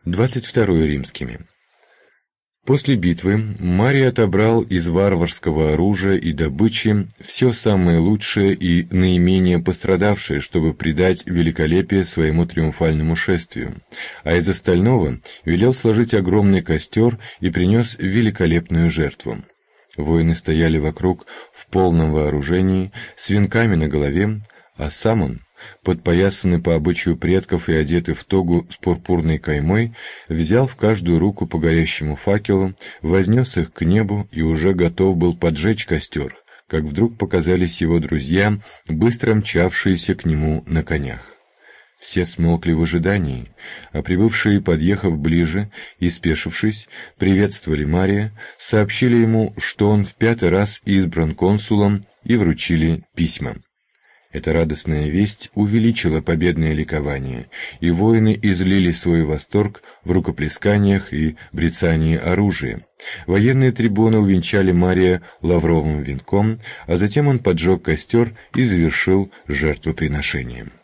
22 римскими. После битвы Марий отобрал из варварского оружия и добычи все самое лучшее и наименее пострадавшее, чтобы придать великолепие своему триумфальному шествию, а из остального велел сложить огромный костер и принес великолепную жертву. Воины стояли вокруг в полном вооружении, с венками на голове, а сам он, подпоясанный по обычаю предков и одетый в тогу с пурпурной каймой, взял в каждую руку по горящему факелу, вознес их к небу и уже готов был поджечь костер, как вдруг показались его друзья, быстро мчавшиеся к нему на конях. Все смолкли в ожидании, а прибывшие, подъехав ближе и спешившись, приветствовали Мария, сообщили ему, что он в 5-й раз избран консулом, и вручили письма. Эта радостная весть увеличила победное ликование, и воины излили свой восторг в рукоплесканиях и брецании оружия. Военные трибуны увенчали Мария лавровым венком, а затем он поджег костер и завершил жертвоприношением.